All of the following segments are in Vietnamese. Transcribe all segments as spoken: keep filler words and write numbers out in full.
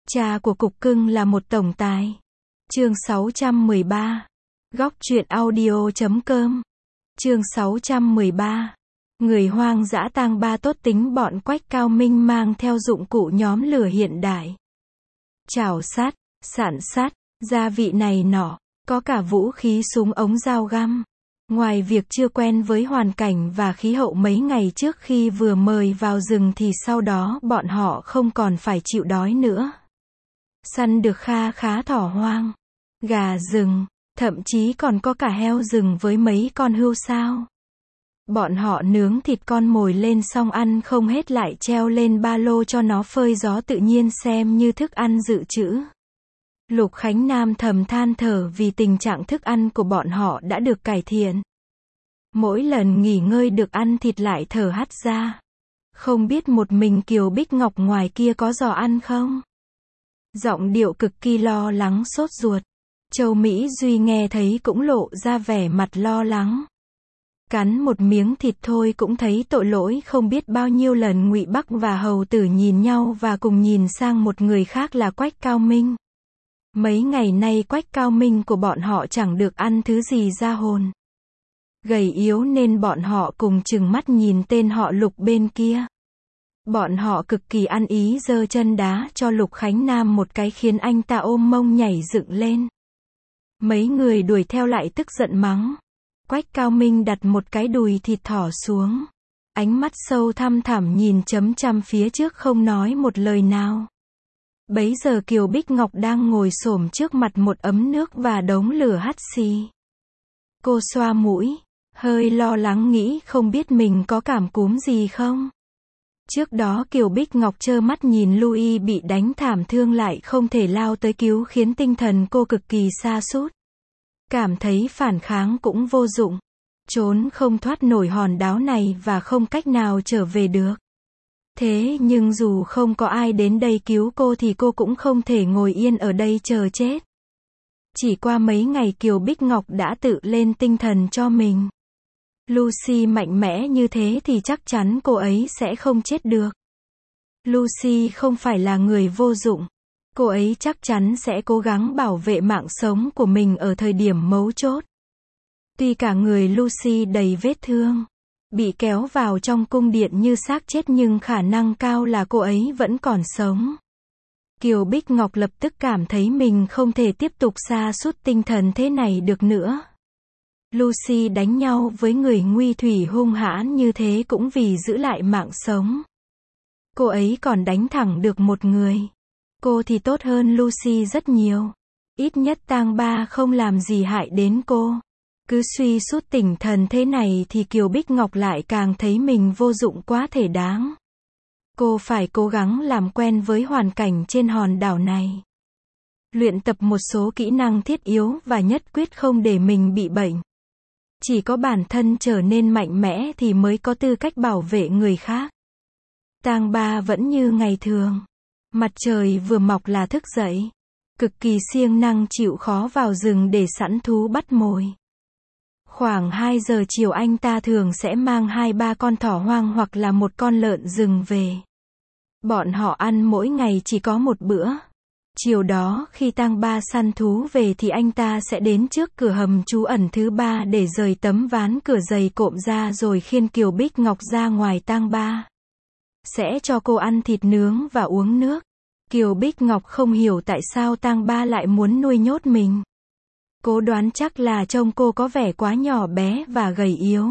Cha của cục cưng là một tổng tài. Chương sáu trăm mười ba. Góc truyện audio chấm com. Chương sáu trăm mười ba. Người hoang dã tang ba tốt tính bọn Quách Cao Minh mang theo dụng cụ nhóm lửa hiện đại. Chảo sát, sản sát, gia vị này nọ, có cả vũ khí súng ống dao găm. Ngoài việc chưa quen với hoàn cảnh và khí hậu mấy ngày trước khi vừa mời vào rừng thì sau đó bọn họ không còn phải chịu đói nữa. Săn được kha khá thỏ hoang, gà rừng, thậm chí còn có cả heo rừng với mấy con hươu sao. Bọn họ nướng thịt con mồi lên xong ăn không hết lại treo lên ba lô cho nó phơi gió tự nhiên xem như thức ăn dự trữ. Lục Khánh Nam thầm than thở vì tình trạng thức ăn của bọn họ đã được cải thiện. Mỗi lần nghỉ ngơi được ăn thịt lại thở hắt ra. Không biết một mình Kiều Bích Ngọc ngoài kia có giò ăn không? Giọng điệu cực kỳ lo lắng sốt ruột. Châu Mỹ Duy nghe thấy cũng lộ ra vẻ mặt lo lắng. Cắn một miếng thịt thôi cũng thấy tội lỗi không biết bao nhiêu lần. Ngụy Bắc và Hầu Tử nhìn nhau và cùng nhìn sang một người khác là Quách Cao Minh. Mấy ngày nay Quách Cao Minh của bọn họ chẳng được ăn thứ gì ra hồn. Gầy yếu nên bọn họ cùng chừng mắt nhìn tên họ Lục bên kia. Bọn họ cực kỳ ăn ý giơ chân đá cho Lục Khánh Nam một cái khiến anh ta ôm mông nhảy dựng lên. Mấy người đuổi theo lại tức giận mắng. Quách Cao Minh đặt một cái đùi thịt thỏ xuống. Ánh mắt sâu thăm thẳm nhìn chấm chăm phía trước không nói một lời nào. Bấy giờ Kiều Bích Ngọc đang ngồi xổm trước mặt một ấm nước và đống lửa hắt xì. Cô xoa mũi, hơi lo lắng nghĩ không biết mình có cảm cúm gì không. Trước đó Kiều Bích Ngọc trơ mắt nhìn Louis bị đánh thảm thương lại không thể lao tới cứu khiến tinh thần cô cực kỳ sa sút. Cảm thấy phản kháng cũng vô dụng. Trốn không thoát nổi hòn đáo này và không cách nào trở về được. Thế nhưng dù không có ai đến đây cứu cô thì cô cũng không thể ngồi yên ở đây chờ chết. Chỉ qua mấy ngày Kiều Bích Ngọc đã tự lên tinh thần cho mình. Lucy mạnh mẽ như thế thì chắc chắn cô ấy sẽ không chết được. Lucy không phải là người vô dụng. Cô ấy chắc chắn sẽ cố gắng bảo vệ mạng sống của mình ở thời điểm mấu chốt. Tuy cả người Lucy đầy vết thương, bị kéo vào trong cung điện như xác chết nhưng khả năng cao là cô ấy vẫn còn sống. Kiều Bích Ngọc lập tức cảm thấy mình không thể tiếp tục sa sút tinh thần thế này được nữa. Lucy đánh nhau với người nguy thủy hung hãn như thế cũng vì giữ lại mạng sống. Cô ấy còn đánh thẳng được một người. Cô thì tốt hơn Lucy rất nhiều. Ít nhất tang ba không làm gì hại đến cô. Cứ suy sút tinh thần thế này thì Kiều Bích Ngọc lại càng thấy mình vô dụng quá thể đáng. Cô phải cố gắng làm quen với hoàn cảnh trên hòn đảo này. Luyện tập một số kỹ năng thiết yếu và nhất quyết không để mình bị bệnh. Chỉ có bản thân trở nên mạnh mẽ thì mới có tư cách bảo vệ người khác. Tang ba vẫn như ngày thường. Mặt trời vừa mọc là thức dậy. Cực kỳ siêng năng chịu khó vào rừng để sẵn thú bắt mồi. Khoảng hai giờ chiều anh ta thường sẽ mang hai ba con thỏ hoang hoặc là một con lợn rừng về. Bọn họ ăn mỗi ngày chỉ có một bữa. Chiều đó khi tang ba săn thú về thì anh ta sẽ đến trước cửa hầm trú ẩn thứ ba để rời tấm ván cửa dày cộm ra rồi khiêng Kiều Bích Ngọc ra ngoài tang ba. Sẽ cho cô ăn thịt nướng và uống nước. Kiều Bích Ngọc không hiểu tại sao tang ba lại muốn nuôi nhốt mình. Cô đoán chắc là trông cô có vẻ quá nhỏ bé và gầy yếu.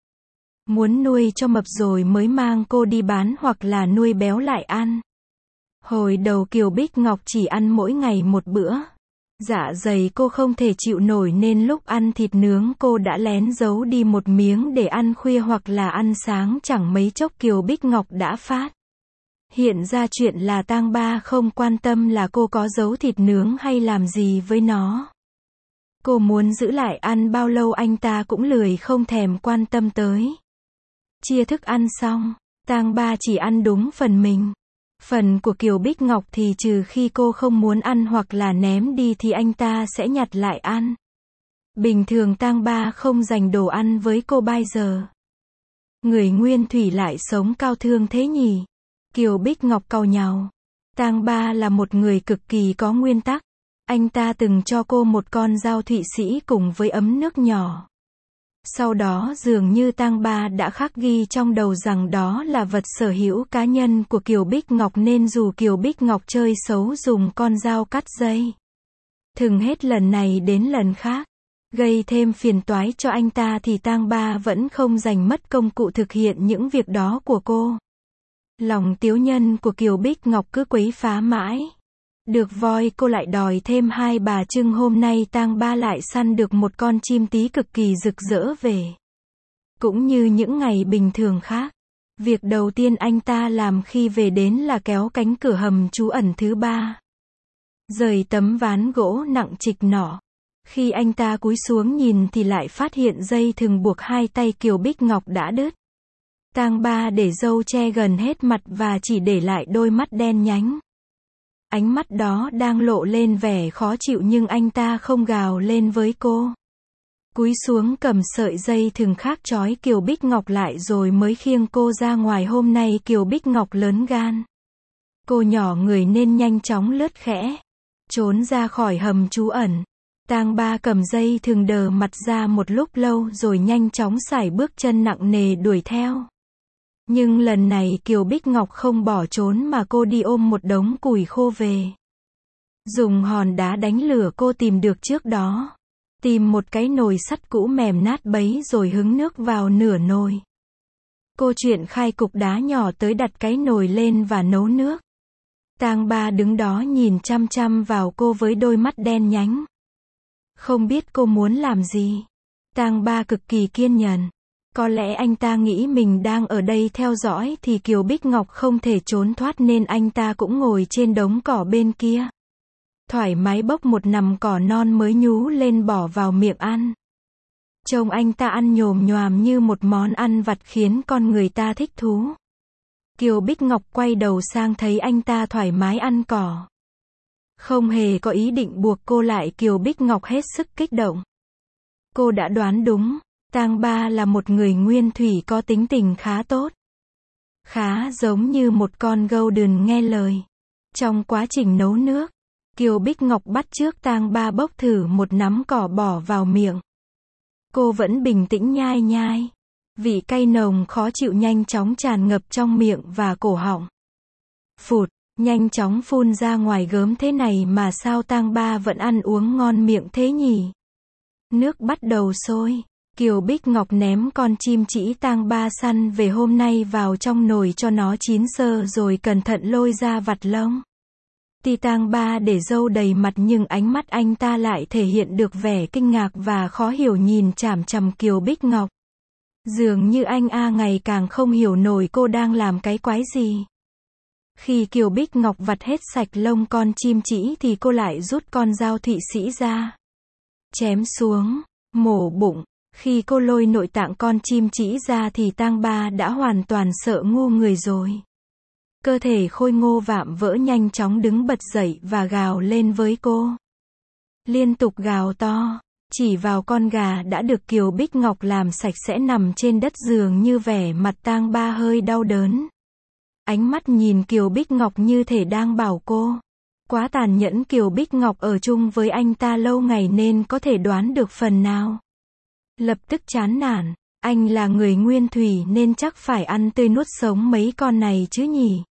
Muốn nuôi cho mập rồi mới mang cô đi bán hoặc là nuôi béo lại ăn. Hồi đầu Kiều Bích Ngọc chỉ ăn mỗi ngày một bữa. Dạ dày cô không thể chịu nổi nên lúc ăn thịt nướng cô đã lén giấu đi một miếng để ăn khuya hoặc là ăn sáng chẳng mấy chốc Kiều Bích Ngọc đã phát. Hiện ra chuyện là tang ba không quan tâm là cô có giấu thịt nướng hay làm gì với nó. Cô muốn giữ lại ăn bao lâu anh ta cũng lười không thèm quan tâm tới. Chia thức ăn xong, tang ba chỉ ăn đúng phần mình. Phần của Kiều Bích Ngọc thì trừ khi cô không muốn ăn hoặc là ném đi thì anh ta sẽ nhặt lại ăn. Bình thường tang ba không dành đồ ăn với cô bao giờ. Người nguyên thủy lại sống cao thương thế nhỉ? Kiều Bích Ngọc cau nhàu. Tang Ba là một người cực kỳ có nguyên tắc. Anh ta từng cho cô một con dao Thụy Sĩ cùng với ấm nước nhỏ. Sau đó dường như Tang Ba đã khắc ghi trong đầu rằng đó là vật sở hữu cá nhân của Kiều Bích Ngọc nên dù Kiều Bích Ngọc chơi xấu dùng con dao cắt dây thừng hết lần này đến lần khác, gây thêm phiền toái cho anh ta thì Tang Ba vẫn không dành mất công cụ thực hiện những việc đó của cô. Lòng tiếu nhân của Kiều Bích Ngọc cứ quấy phá mãi. Được voi cô lại đòi thêm hai bà trưng, hôm nay Tang Ba lại săn được một con chim tí cực kỳ rực rỡ về. Cũng như những ngày bình thường khác, việc đầu tiên anh ta làm khi về đến là kéo cánh cửa hầm trú ẩn thứ ba. Rời tấm ván gỗ nặng trịch nọ. Khi anh ta cúi xuống nhìn thì lại phát hiện dây thừng buộc hai tay Kiều Bích Ngọc đã đứt. Tang Ba để râu che gần hết mặt và chỉ để lại đôi mắt đen nhánh. Ánh mắt đó đang lộ lên vẻ khó chịu nhưng anh ta không gào lên với cô. Cúi xuống cầm sợi dây thừng khác trói Kiều Bích Ngọc lại rồi mới khiêng cô ra ngoài. Hôm nay Kiều Bích Ngọc lớn gan. Cô nhỏ người nên nhanh chóng lướt khẽ, trốn ra khỏi hầm trú ẩn. Tang Ba cầm dây thừng đờ mặt ra một lúc lâu rồi nhanh chóng sải bước chân nặng nề đuổi theo. Nhưng lần này Kiều Bích Ngọc không bỏ trốn mà cô đi ôm một đống củi khô về. Dùng hòn đá đánh lửa cô tìm được trước đó. Tìm một cái nồi sắt cũ mềm nát bấy rồi hứng nước vào nửa nồi. Cô chuyển khai cục đá nhỏ tới đặt cái nồi lên và nấu nước. Tang Ba đứng đó nhìn chăm chăm vào cô với đôi mắt đen nhánh. Không biết cô muốn làm gì. Tang Ba cực kỳ kiên nhẫn. Có lẽ anh ta nghĩ mình đang ở đây theo dõi thì Kiều Bích Ngọc không thể trốn thoát nên anh ta cũng ngồi trên đống cỏ bên kia. Thoải mái bốc một nắm cỏ non mới nhú lên bỏ vào miệng ăn. Trông anh ta ăn nhồm nhoàm như một món ăn vặt khiến con người ta thích thú. Kiều Bích Ngọc quay đầu sang thấy anh ta thoải mái ăn cỏ. Không hề có ý định buộc cô lại, Kiều Bích Ngọc hết sức kích động. Cô đã đoán đúng. Tang Ba là một người nguyên thủy có tính tình khá tốt. Khá giống như một con golden nghe lời. Trong quá trình nấu nước, Kiều Bích Ngọc bắt chước Tang Ba bốc thử một nắm cỏ bỏ vào miệng. Cô vẫn bình tĩnh nhai nhai. Vị cay nồng khó chịu nhanh chóng tràn ngập trong miệng và cổ họng. Phụt, nhanh chóng phun ra ngoài, gớm thế này mà sao Tang Ba vẫn ăn uống ngon miệng thế nhỉ? Nước bắt đầu sôi. Kiều Bích Ngọc ném con chim chỉ Tang Ba săn về hôm nay vào trong nồi cho nó chín sơ rồi cẩn thận lôi ra vặt lông. Tuy Tang Ba để râu đầy mặt nhưng ánh mắt anh ta lại thể hiện được vẻ kinh ngạc và khó hiểu nhìn chằm chằm Kiều Bích Ngọc. Dường như anh A ngày càng không hiểu nổi cô đang làm cái quái gì. Khi Kiều Bích Ngọc vặt hết sạch lông con chim chỉ thì cô lại rút con dao Thụy Sĩ ra. Chém xuống, mổ bụng. Khi cô lôi nội tạng con chim chỉ ra thì Tang Ba đã hoàn toàn sợ ngu người rồi. Cơ thể khôi ngô vạm vỡ nhanh chóng đứng bật dậy và gào lên với cô. Liên tục gào to, chỉ vào con gà đã được Kiều Bích Ngọc làm sạch sẽ nằm trên đất, dường như vẻ mặt Tang Ba hơi đau đớn. Ánh mắt nhìn Kiều Bích Ngọc như thể đang bảo cô. Quá tàn nhẫn, Kiều Bích Ngọc ở chung với anh ta lâu ngày nên có thể đoán được phần nào. Lập tức chán nản, anh là người nguyên thủy nên chắc phải ăn tươi nuốt sống mấy con này chứ nhỉ?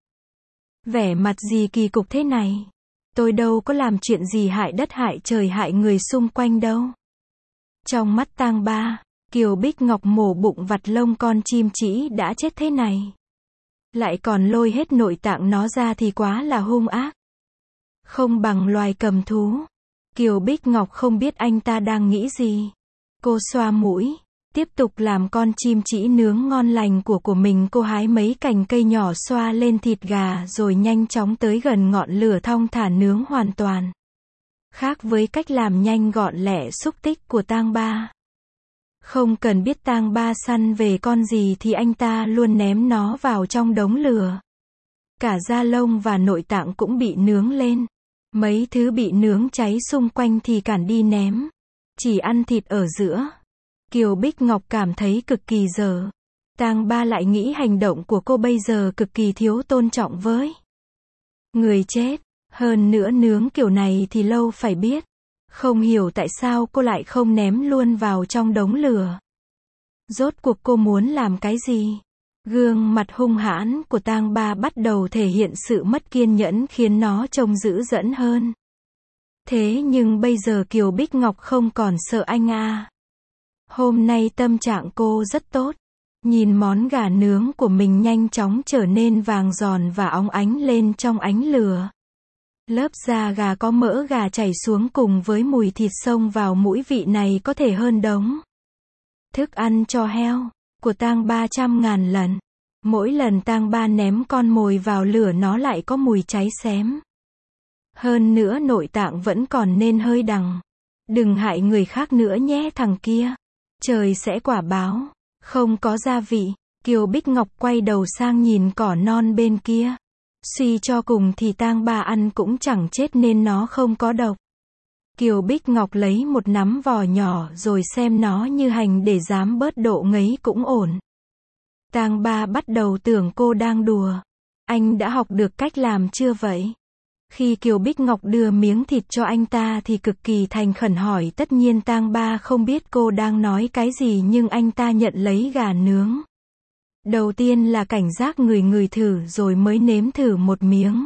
Vẻ mặt gì kỳ cục thế này? Tôi đâu có làm chuyện gì hại đất hại trời hại người xung quanh đâu. Trong mắt Tang Ba, Kiều Bích Ngọc mổ bụng vặt lông con chim chỉ đã chết thế này. Lại còn lôi hết nội tạng nó ra thì quá là hung ác. Không bằng loài cầm thú. Kiều Bích Ngọc không biết anh ta đang nghĩ gì. Cô xoa mũi, tiếp tục làm con chim chỉ nướng ngon lành của của mình. Cô hái mấy cành cây nhỏ xoa lên thịt gà rồi nhanh chóng tới gần ngọn lửa thong thả nướng hoàn toàn. Khác với cách làm nhanh gọn lẹ xúc tích của Tang Ba. Không cần biết Tang Ba săn về con gì thì anh ta luôn ném nó vào trong đống lửa. Cả da lông và nội tạng cũng bị nướng lên. Mấy thứ bị nướng cháy xung quanh thì cản đi ném. Chỉ ăn thịt ở giữa. Kiều Bích Ngọc cảm thấy cực kỳ dở. Tang Ba lại nghĩ hành động của cô bây giờ cực kỳ thiếu tôn trọng với Người chết. Hơn nữa nướng kiểu này thì lâu phải biết. Không hiểu tại sao cô lại không ném luôn vào trong đống lửa. Rốt cuộc cô muốn làm cái gì? Gương mặt hung hãn của Tang Ba bắt đầu thể hiện sự mất kiên nhẫn khiến nó trông dữ dẫn hơn. Thế nhưng bây giờ Kiều Bích Ngọc không còn sợ anh à. Hôm nay tâm trạng cô rất tốt. Nhìn món gà nướng của mình nhanh chóng trở nên vàng giòn và óng ánh lên trong ánh lửa. Lớp da gà có mỡ gà chảy xuống cùng với mùi thịt xông vào mũi, vị này có thể hơn đống thức ăn cho heo của Tang Ba trăm ngàn lần. Mỗi lần Tang Ba ném con mồi vào lửa nó lại có mùi cháy xém. Hơn nữa nội tạng vẫn còn nên hơi đằng. Đừng hại người khác nữa nhé thằng kia. Trời sẽ quả báo. Không có gia vị. Kiều Bích Ngọc quay đầu sang nhìn cỏ non bên kia. Suy cho cùng thì Tang Ba ăn cũng chẳng chết nên nó không có độc. Kiều Bích Ngọc lấy một nắm vò nhỏ rồi xem nó như hành để dám bớt độ ngấy cũng ổn. Tang Ba bắt đầu tưởng cô đang đùa. Anh đã học được cách làm chưa vậy? Khi Kiều Bích Ngọc đưa miếng thịt cho anh ta thì cực kỳ thành khẩn hỏi, tất nhiên Tang Ba không biết cô đang nói cái gì nhưng anh ta nhận lấy gà nướng. Đầu tiên là cảnh giác ngửi ngửi thử rồi mới nếm thử một miếng.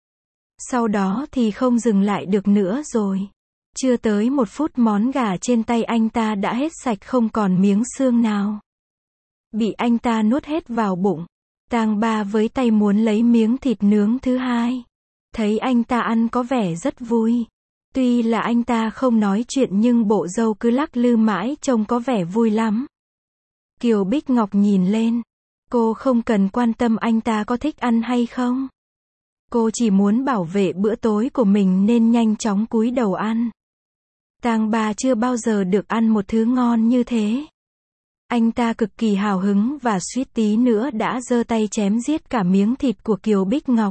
Sau đó thì không dừng lại được nữa rồi. Chưa tới một phút món gà trên tay anh ta đã hết sạch không còn miếng xương nào. Bị anh ta nuốt hết vào bụng. Tang Ba với tay muốn lấy miếng thịt nướng thứ hai. Thấy anh ta ăn có vẻ rất vui. Tuy là anh ta không nói chuyện nhưng bộ râu cứ lắc lư mãi trông có vẻ vui lắm. Kiều Bích Ngọc nhìn lên. Cô không cần quan tâm anh ta có thích ăn hay không. Cô chỉ muốn bảo vệ bữa tối của mình nên nhanh chóng cúi đầu ăn. Tang Ba chưa bao giờ được ăn một thứ ngon như thế. Anh ta cực kỳ hào hứng và suýt tí nữa đã giơ tay chém giết cả miếng thịt của Kiều Bích Ngọc.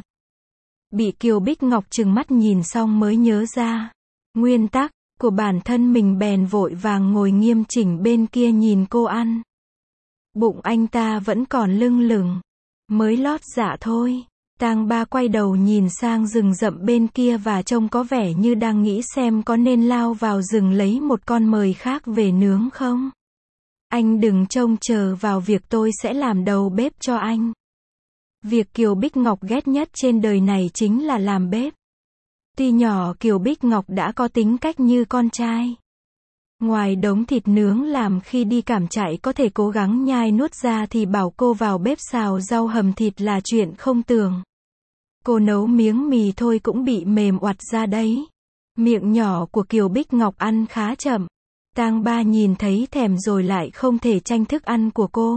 Bị Kiều Bích Ngọc trừng mắt nhìn xong mới nhớ ra nguyên tắc của bản thân mình, bèn vội vàng ngồi nghiêm chỉnh bên kia nhìn cô ăn. Bụng anh ta vẫn còn lưng lửng, mới lót dạ thôi. Tang Ba quay đầu nhìn sang rừng rậm bên kia và trông có vẻ như đang nghĩ xem có nên lao vào rừng lấy một con mồi khác về nướng không. Anh đừng trông chờ vào việc tôi sẽ làm đầu bếp cho anh. Việc Kiều Bích Ngọc ghét nhất trên đời này chính là làm bếp. Tuy nhỏ Kiều Bích Ngọc đã có tính cách như con trai. Ngoài đống thịt nướng làm khi đi cảm trại có thể cố gắng nhai nuốt ra thì bảo cô vào bếp xào rau hầm thịt là chuyện không tưởng. Cô nấu miếng mì thôi cũng bị mềm oặt ra đấy. Miệng nhỏ của Kiều Bích Ngọc ăn khá chậm. Tang Ba nhìn thấy thèm rồi lại không thể tranh thức ăn của cô.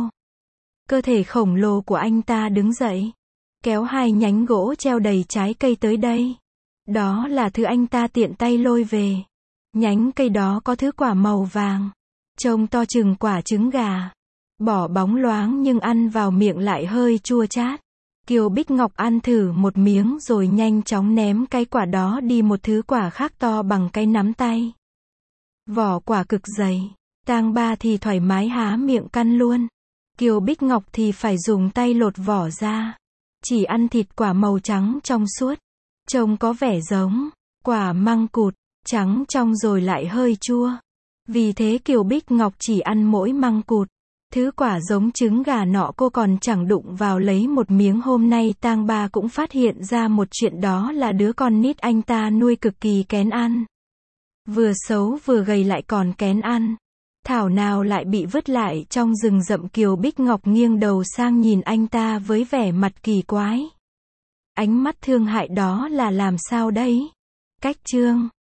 Cơ thể khổng lồ của anh ta đứng dậy, kéo hai nhánh gỗ treo đầy trái cây tới đây. Đó là thứ anh ta tiện tay lôi về. Nhánh cây đó có thứ quả màu vàng, trông to chừng quả trứng gà. Bỏ bóng loáng nhưng ăn vào miệng lại hơi chua chát. Kiều Bích Ngọc ăn thử một miếng rồi nhanh chóng ném cái quả đó đi một thứ quả khác to bằng cái nắm tay. Vỏ quả cực dày. Tang Ba thì thoải mái há miệng căn luôn. Kiều Bích Ngọc thì phải dùng tay lột vỏ ra. Chỉ ăn thịt quả màu trắng trong suốt. Trông có vẻ giống quả măng cụt, trắng trong rồi lại hơi chua. Vì thế Kiều Bích Ngọc chỉ ăn mỗi măng cụt. Thứ quả giống trứng gà nọ cô còn chẳng đụng vào lấy một miếng. Hôm nay Tang Ba cũng phát hiện ra một chuyện, đó là đứa con nít anh ta nuôi cực kỳ kén ăn. Vừa xấu vừa gầy lại còn kén ăn. Thảo nào lại bị vứt lại trong rừng rậm. Kiều Bích Ngọc nghiêng đầu sang nhìn anh ta với vẻ mặt kỳ quái. Ánh mắt thương hại đó là làm sao đấy? Cách chương